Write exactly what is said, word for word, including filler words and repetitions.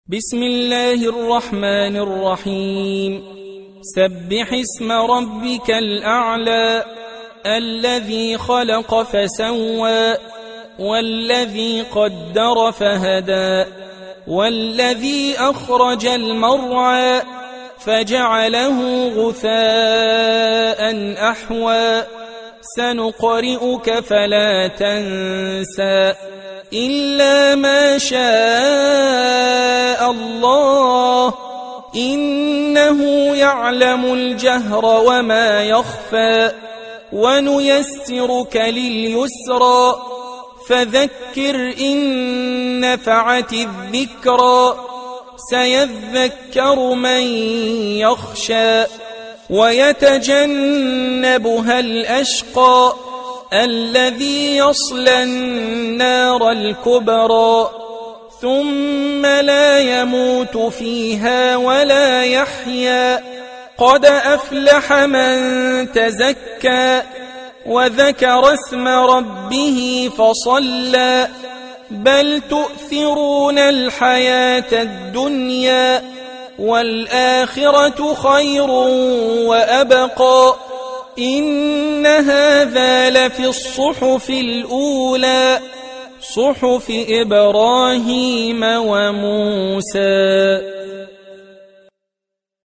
بسم الله الرحمن الرحيم. سبح اسم ربك الأعلى الذي خلق فسوى والذي قدر فهدى والذي أخرج المرعى فجعله غثاء أحوى سنقرئك فلا تنسى إلا ما شاء الله إنه يعلم الجهر وما يخفى ونيسرك لليسرى فذكر إن نفعت الذكرى سيذكر من يخشى ويتجنبها الأشقى الذي يصلى النار الكبرى ثم لا يموت فيها ولا يحيا قد أفلح من تزكى وذكر اسم ربه فصلى بل تؤثرون الحياة الدنيا والآخرة خير وأبقى إن هذا لفي الصحف الأولى صحف إبراهيم وموسى.